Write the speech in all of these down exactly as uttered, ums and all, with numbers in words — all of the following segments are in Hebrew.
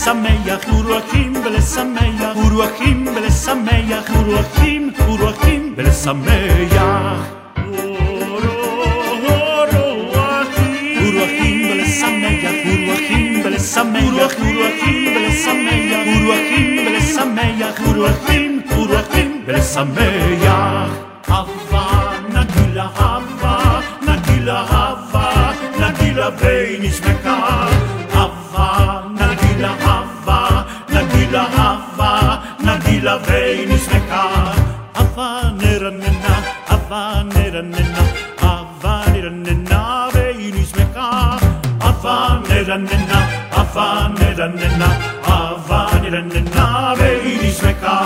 ולשמח, ורואים ולשמח, ורואים ולשמח, ורואים, ורואים ולשמח. ורואים ולשמח, ורואים ולשמח, ורואים ולשמח, ורואים ולשמח, ורואים, ורואים ולשמח. הווה נגילה, הווה נגילה, הווה נגילה ונשמחה. הווה נגילה, הווה נגילה, הווה נגילה ונשמחה. הווה נרננה, הווה נרננה, הווה נרננה ונשמחה. הווה נרננה, הווה נרננה, הווה נרננה ונשמחה.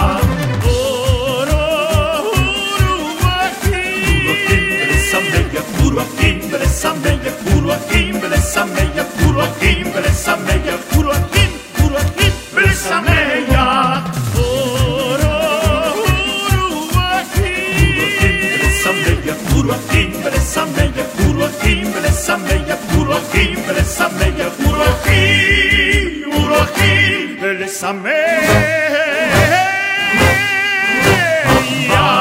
Uruakim belesameya, uruakim belesameya, uruakim belesameya, uruakim, uruakim belesameya. Uruakim belesameya, uruakim belesameya, uruakim belesameya, uruakim, uruakim belesameya.